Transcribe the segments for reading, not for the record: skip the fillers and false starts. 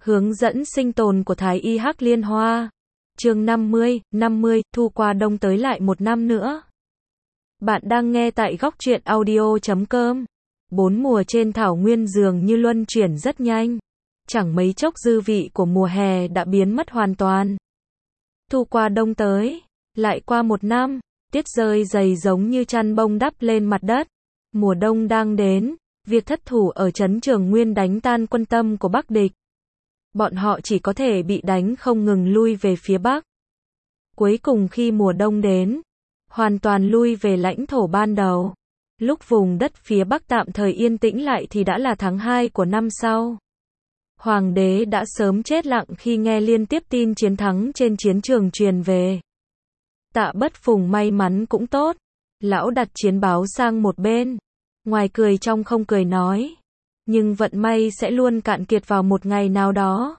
Hướng dẫn sinh tồn của Thái Y Hắc Liên Hoa. Chương 50, thu qua đông tới lại một năm nữa. Bạn đang nghe tại góc truyện audio.com. 4 mùa trên thảo nguyên dường như luân chuyển rất nhanh. Chẳng mấy chốc dư vị của mùa hè đã biến mất hoàn toàn. Thu qua đông tới, lại qua một năm, tiết rơi dày giống như chăn bông đắp lên mặt đất. Mùa đông đang đến, việc thất thủ ở trấn Trường Nguyên đánh tan quân tâm của Bắc địch. Bọn họ chỉ có thể bị đánh không ngừng lui về phía Bắc. Cuối cùng khi mùa đông đến, hoàn toàn lui về lãnh thổ ban đầu. Lúc vùng đất phía Bắc tạm thời yên tĩnh lại thì đã là tháng 2 của năm sau. Hoàng đế đã sớm chết lặng khi nghe liên tiếp tin chiến thắng trên chiến trường truyền về. Tạ Bất Phùng may mắn cũng tốt. Lão đặt chiến báo sang một bên. Ngoài cười trong không cười nói. Nhưng vận may sẽ luôn cạn kiệt vào một ngày nào đó.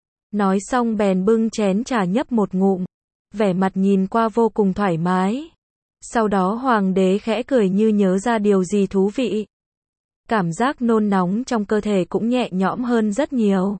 Nói xong bèn bưng chén trà nhấp một ngụm. Vẻ mặt nhìn qua vô cùng thoải mái. Sau đó hoàng đế khẽ cười như nhớ ra điều gì thú vị. Cảm giác nôn nóng trong cơ thể cũng nhẹ nhõm hơn rất nhiều.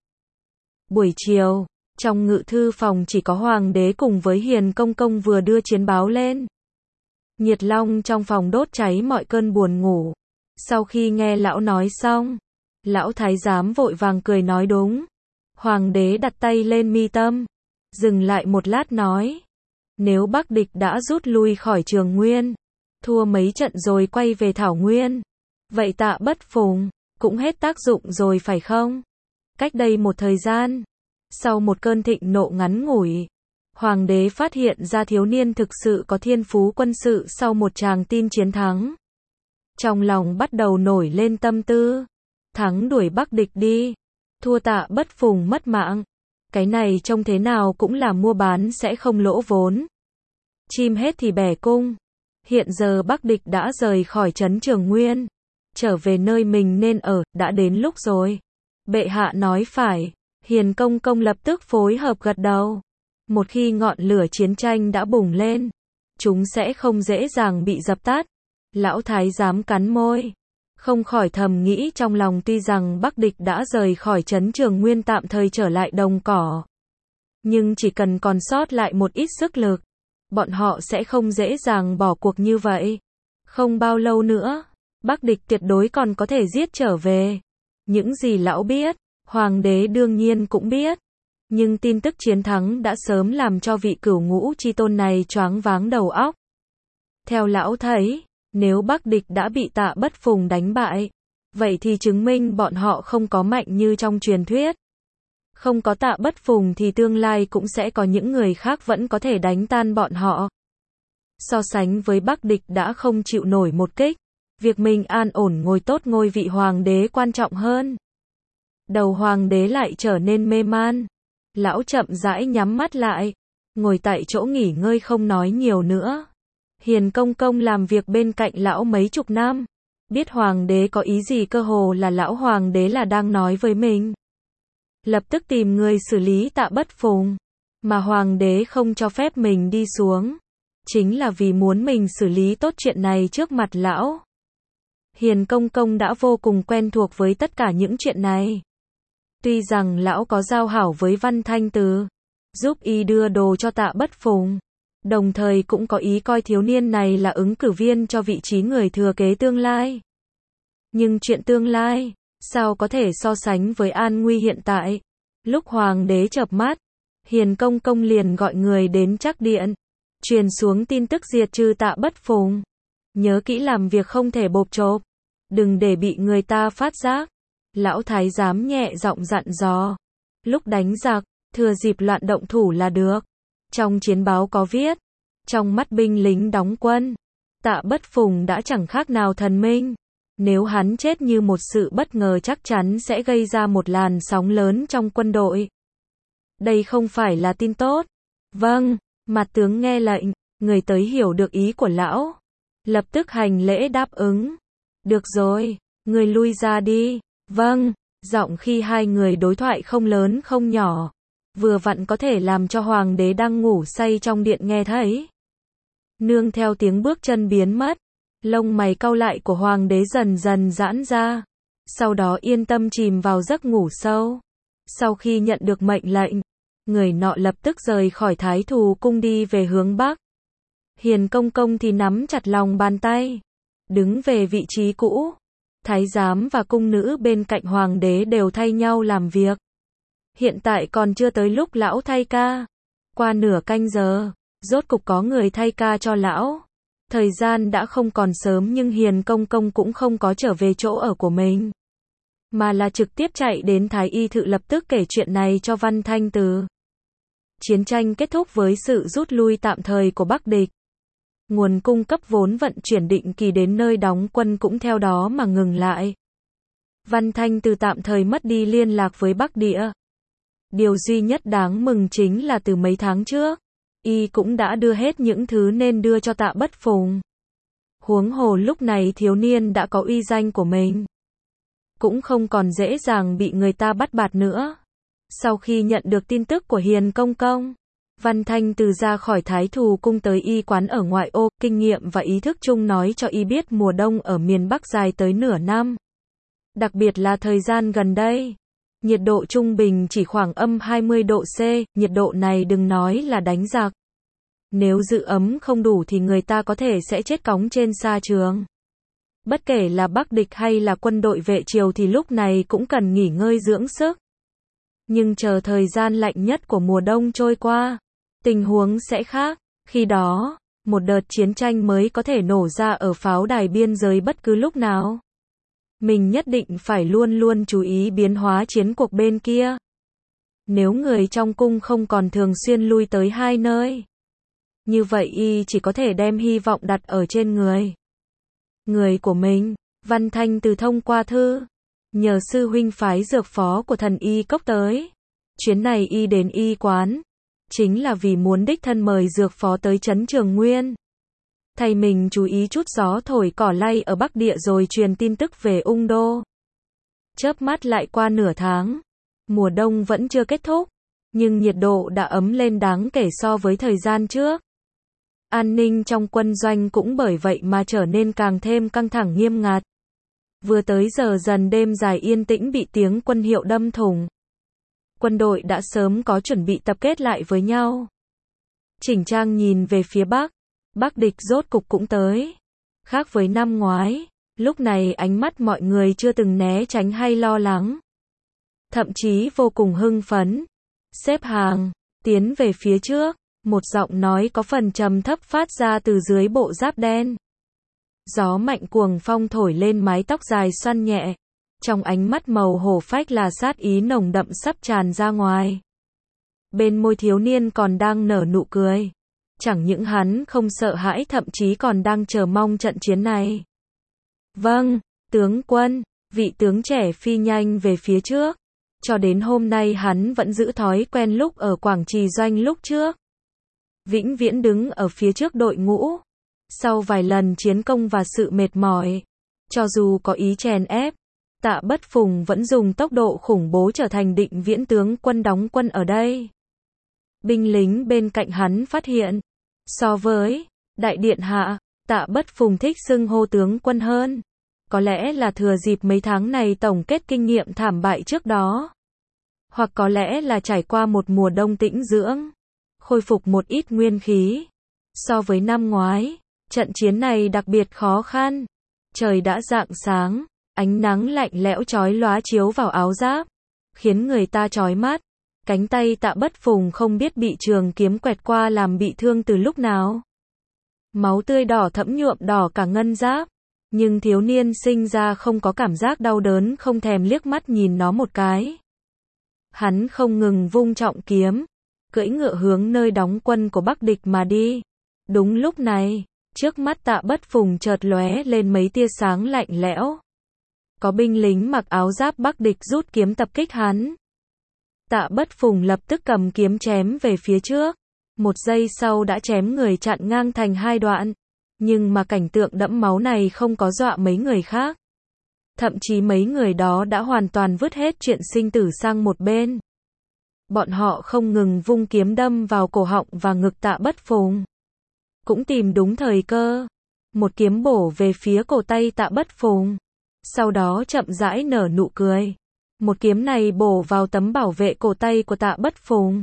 Buổi chiều, trong ngự thư phòng chỉ có hoàng đế cùng với Hiền Công Công vừa đưa chiến báo lên. Nhiệt long trong phòng đốt cháy mọi cơn buồn ngủ. Sau khi nghe lão nói xong, lão thái giám vội vàng cười nói đúng. Hoàng đế đặt tay lên mi tâm, dừng lại một lát nói. Nếu Bắc địch đã rút lui khỏi Trường Nguyên, thua mấy trận rồi quay về Thảo Nguyên, vậy Tạ Bất Phùng cũng hết tác dụng rồi phải không? Cách đây một thời gian, sau một cơn thịnh nộ ngắn ngủi, hoàng đế phát hiện ra thiếu niên thực sự có thiên phú quân sự sau một tràng tin chiến thắng. Trong lòng bắt đầu nổi lên tâm tư, thắng đuổi Bắc địch đi, thua Tạ Bất Phùng mất mạng. Cái này trông thế nào cũng là mua bán sẽ không lỗ vốn. Chim hết thì bẻ cung. Hiện giờ Bắc địch đã rời khỏi trấn Trường Nguyên, trở về nơi mình nên ở, đã đến lúc rồi. Bệ hạ nói phải. Hiền Công Công lập tức phối hợp gật đầu. Một khi ngọn lửa chiến tranh đã bùng lên, chúng sẽ không dễ dàng bị dập tắt. Lão thái giám cắn môi, không khỏi thầm nghĩ trong lòng, tuy rằng Bắc địch đã rời khỏi trấn Trường Nguyên tạm thời trở lại đồng cỏ, nhưng chỉ cần còn sót lại một ít sức lực, bọn họ sẽ không dễ dàng bỏ cuộc như vậy. Không bao lâu nữa, Bắc địch tuyệt đối còn có thể giết trở về. Những gì lão biết, hoàng đế đương nhiên cũng biết. Nhưng tin tức chiến thắng đã sớm làm cho vị Cửu Ngũ chi tôn này choáng váng đầu óc. Theo lão thấy, nếu Bắc địch đã bị Tạ Bất Phùng đánh bại, vậy thì chứng minh bọn họ không có mạnh như trong truyền thuyết. Không có Tạ Bất Phùng thì tương lai cũng sẽ có những người khác vẫn có thể đánh tan bọn họ. So sánh với Bắc địch đã không chịu nổi một kích, việc mình an ổn ngồi tốt ngôi vị hoàng đế quan trọng hơn. Đầu hoàng đế lại trở nên mê man. Lão chậm rãi nhắm mắt lại, ngồi tại chỗ nghỉ ngơi không nói nhiều nữa. Hiền Công Công làm việc bên cạnh lão mấy chục năm, biết hoàng đế có ý gì cơ hồ là lão hoàng đế là đang nói với mình. Lập tức tìm người xử lý Tạ Bất Phùng, mà hoàng đế không cho phép mình đi xuống, chính là vì muốn mình xử lý tốt chuyện này trước mặt lão. Hiền Công Công đã vô cùng quen thuộc với tất cả những chuyện này. Tuy rằng lão có giao hảo với Văn Thanh Từ, giúp y đưa đồ cho Tạ Bất Phùng, đồng thời cũng có ý coi thiếu niên này là ứng cử viên cho vị trí người thừa kế tương lai. Nhưng chuyện tương lai, sao có thể so sánh với an nguy hiện tại? Lúc hoàng đế chợp mắt, Hiền Công Công liền gọi người đến Trắc Điện, truyền xuống tin tức diệt trừ Tạ Bất Phùng. Nhớ kỹ làm việc không thể bộp chộp, đừng để bị người ta phát giác. Lão thái giám nhẹ giọng dặn dò. Lúc đánh giặc, thừa dịp loạn động thủ là được. Trong chiến báo có viết, trong mắt binh lính đóng quân, Tạ Bất Phùng đã chẳng khác nào thần minh. Nếu hắn chết như một sự bất ngờ chắc chắn sẽ gây ra một làn sóng lớn trong quân đội. Đây không phải là tin tốt. Vâng, mặt tướng nghe lệnh. Người tới hiểu được ý của lão, lập tức hành lễ đáp ứng. Được rồi, người lui ra đi. Vâng, giọng khi hai người đối thoại không lớn không nhỏ, vừa vặn có thể làm cho hoàng đế đang ngủ say trong điện nghe thấy. Nương theo tiếng bước chân biến mất, lông mày cau lại của hoàng đế dần dần giãn ra, sau đó yên tâm chìm vào giấc ngủ sâu. Sau khi nhận được mệnh lệnh, người nọ lập tức rời khỏi Thái Thù cung đi về hướng Bắc. Hiền Công Công thì nắm chặt lòng bàn tay, đứng về vị trí cũ. Thái giám và cung nữ bên cạnh hoàng đế đều thay nhau làm việc. Hiện tại còn chưa tới lúc lão thay ca. Qua nửa canh giờ, rốt cục có người thay ca cho lão. Thời gian đã không còn sớm nhưng Hiền Công Công cũng không có trở về chỗ ở của mình, mà là trực tiếp chạy đến Thái Y Thự lập tức kể chuyện này cho Văn Thanh Từ. Chiến tranh kết thúc với sự rút lui tạm thời của Bắc địch. Nguồn cung cấp vốn vận chuyển định kỳ đến nơi đóng quân cũng theo đó mà ngừng lại. Văn Thanh Từ tạm thời mất đi liên lạc với Bắc Địa. Điều duy nhất đáng mừng chính là từ mấy tháng trước, y cũng đã đưa hết những thứ nên đưa cho Tạ Bất Phùng. Huống hồ lúc này thiếu niên đã có uy danh của mình, cũng không còn dễ dàng bị người ta bắt bạt nữa. Sau khi nhận được tin tức của Hiền Công Công, Văn Thanh Từ ra khỏi Thái Thù cung tới y quán ở ngoại ô, kinh nghiệm và ý thức chung nói cho y biết mùa đông ở miền Bắc dài tới nửa năm. Đặc biệt là thời gian gần đây, nhiệt độ trung bình chỉ khoảng âm 20 độ C, nhiệt độ này đừng nói là đánh giặc. Nếu giữ ấm không đủ thì người ta có thể sẽ chết cóng trên sa trường. Bất kể là Bắc địch hay là quân đội vệ triều thì lúc này cũng cần nghỉ ngơi dưỡng sức. Nhưng chờ thời gian lạnh nhất của mùa đông trôi qua, tình huống sẽ khác. Khi đó, một đợt chiến tranh mới có thể nổ ra ở pháo đài biên giới bất cứ lúc nào. Mình nhất định phải luôn luôn chú ý biến hóa chiến cuộc bên kia. Nếu người trong cung không còn thường xuyên lui tới hai nơi, như vậy y chỉ có thể đem hy vọng đặt ở trên người của mình. Văn Thanh Từ thông qua thư, nhờ sư huynh phái dược phó của Thần Y Cốc tới. Chuyến này y đến y quán, chính là vì muốn đích thân mời dược phó tới trấn Trường Nguyên. Thầy mình chú ý chút gió thổi cỏ lay ở Bắc Địa rồi truyền tin tức về Ung Đô. Chớp mắt lại qua nửa tháng, mùa đông vẫn chưa kết thúc, nhưng nhiệt độ đã ấm lên đáng kể so với thời gian trước. An ninh trong quân doanh cũng bởi vậy mà trở nên càng thêm căng thẳng nghiêm ngặt. Vừa tới giờ dần đêm dài yên tĩnh bị tiếng quân hiệu đâm thủng. Quân đội đã sớm có chuẩn bị tập kết lại với nhau. Chỉnh trang nhìn về phía Bắc, Bắc địch rốt cục cũng tới. Khác với năm ngoái, lúc này ánh mắt mọi người chưa từng né tránh hay lo lắng. Thậm chí vô cùng hưng phấn. Xếp hàng, tiến về phía trước, một giọng nói có phần trầm thấp phát ra từ dưới bộ giáp đen. Gió mạnh cuồng phong thổi lên mái tóc dài xoăn nhẹ. Trong ánh mắt màu hổ phách là sát ý nồng đậm sắp tràn ra ngoài. Bên môi thiếu niên còn đang nở nụ cười. Chẳng những hắn không sợ hãi thậm chí còn đang chờ mong trận chiến này. Vâng, tướng quân, vị tướng trẻ phi nhanh về phía trước. Cho đến hôm nay hắn vẫn giữ thói quen lúc ở Quảng Trì doanh lúc trước. Vĩnh viễn đứng ở phía trước đội ngũ. Sau vài lần chiến công và sự mệt mỏi, cho dù có ý chèn ép, Tạ Bất Phùng vẫn dùng tốc độ khủng bố trở thành định viễn tướng quân đóng quân ở đây. Binh lính bên cạnh hắn phát hiện, so với đại điện hạ, Tạ Bất Phùng thích xưng hô tướng quân hơn. Có lẽ là thừa dịp mấy tháng này tổng kết kinh nghiệm thảm bại trước đó. Hoặc có lẽ là trải qua một mùa đông tĩnh dưỡng, khôi phục một ít nguyên khí. So với năm ngoái, trận chiến này đặc biệt khó khăn. Trời đã rạng sáng, ánh nắng lạnh lẽo chói lóa chiếu vào áo giáp, khiến người ta chói mắt. Cánh tay Tạ Bất Phùng không biết bị trường kiếm quẹt qua làm bị thương từ lúc nào. Máu tươi đỏ thẫm nhuộm đỏ cả ngân giáp. Nhưng thiếu niên sinh ra không có cảm giác đau đớn, không thèm liếc mắt nhìn nó một cái. Hắn không ngừng vung trọng kiếm, cưỡi ngựa hướng nơi đóng quân của Bắc địch mà đi. Đúng lúc này, trước mắt Tạ Bất Phùng chợt lóe lên mấy tia sáng lạnh lẽo. Có binh lính mặc áo giáp Bắc địch rút kiếm tập kích hắn. Tạ Bất Phùng lập tức cầm kiếm chém về phía trước. Một giây sau đã chém người chặn ngang thành hai đoạn. Nhưng mà cảnh tượng đẫm máu này không có dọa mấy người khác. Thậm chí mấy người đó đã hoàn toàn vứt hết chuyện sinh tử sang một bên. Bọn họ không ngừng vung kiếm đâm vào cổ họng và ngực Tạ Bất Phùng. Cũng tìm đúng thời cơ. Một kiếm bổ về phía cổ tay Tạ Bất Phùng. Sau đó chậm rãi nở nụ cười. Một kiếm này bổ vào tấm bảo vệ cổ tay của Tạ Bất Phùng.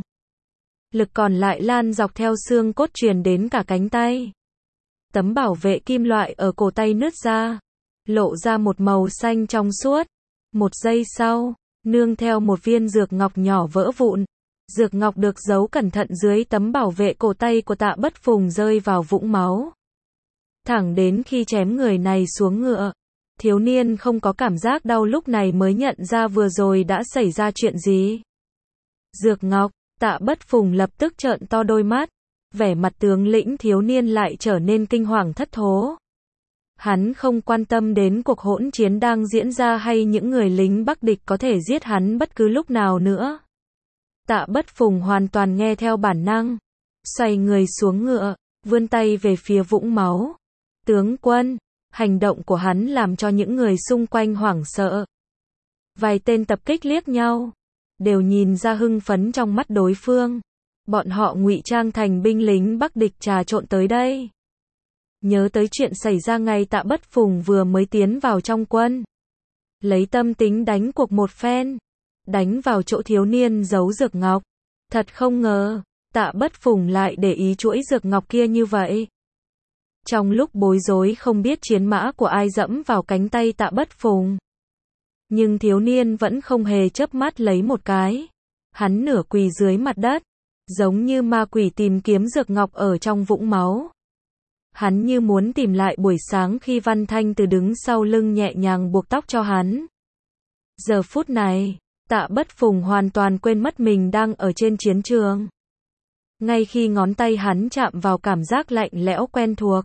Lực còn lại lan dọc theo xương cốt truyền đến cả cánh tay. Tấm bảo vệ kim loại ở cổ tay nứt ra, lộ ra một màu xanh trong suốt. Một giây sau, nương theo một viên dược ngọc nhỏ vỡ vụn. Dược ngọc được giấu cẩn thận dưới tấm bảo vệ cổ tay của Tạ Bất Phùng rơi vào vũng máu. Thẳng đến khi chém người này xuống ngựa, thiếu niên không có cảm giác đau lúc này mới nhận ra vừa rồi đã xảy ra chuyện gì. Dược ngọc, Tạ Bất Phùng lập tức trợn to đôi mắt, vẻ mặt tướng lĩnh thiếu niên lại trở nên kinh hoàng thất thố. Hắn không quan tâm đến cuộc hỗn chiến đang diễn ra hay những người lính Bắc địch có thể giết hắn bất cứ lúc nào nữa. Tạ Bất Phùng hoàn toàn nghe theo bản năng, xoay người xuống ngựa, vươn tay về phía vũng máu. Tướng quân, hành động của hắn làm cho những người xung quanh hoảng sợ. Vài tên tập kích liếc nhau, đều nhìn ra hưng phấn trong mắt đối phương. Bọn họ ngụy trang thành binh lính Bắc địch trà trộn tới đây. Nhớ tới chuyện xảy ra ngày Tạ Bất Phùng vừa mới tiến vào trong quân. Lấy tâm tính đánh cuộc một phen, đánh vào chỗ thiếu niên giấu dược ngọc. Thật không ngờ, Tạ Bất Phùng lại để ý chuỗi dược ngọc kia như vậy. Trong lúc bối rối không biết chiến mã của ai dẫm vào cánh tay Tạ Bất Phùng. Nhưng thiếu niên vẫn không hề chớp mắt lấy một cái. Hắn nửa quỳ dưới mặt đất, giống như ma quỷ tìm kiếm dược ngọc ở trong vũng máu. Hắn như muốn tìm lại buổi sáng khi Văn Thanh Từ đứng sau lưng nhẹ nhàng buộc tóc cho hắn. Giờ phút này, Tạ Bất Phùng hoàn toàn quên mất mình đang ở trên chiến trường. Ngay khi ngón tay hắn chạm vào cảm giác lạnh lẽo quen thuộc,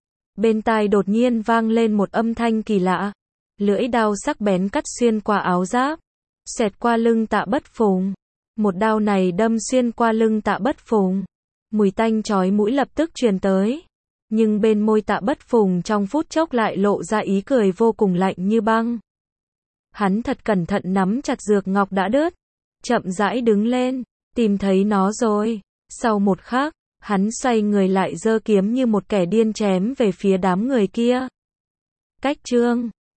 bên tai đột nhiên vang lên một âm thanh kỳ lạ. Lưỡi đao sắc bén cắt xuyên qua áo giáp, xẹt qua lưng Tạ Bất Phùng. Một đao này đâm xuyên qua lưng Tạ Bất Phùng. Mùi tanh chói mũi lập tức truyền tới. Nhưng bên môi Tạ Bất Phùng trong phút chốc lại lộ ra ý cười vô cùng lạnh như băng. Hắn thật cẩn thận nắm chặt dược ngọc đã đứt, chậm rãi đứng lên, tìm thấy nó rồi. Sau một khắc, hắn xoay người lại giơ kiếm như một kẻ điên chém về phía đám người kia. Cách chương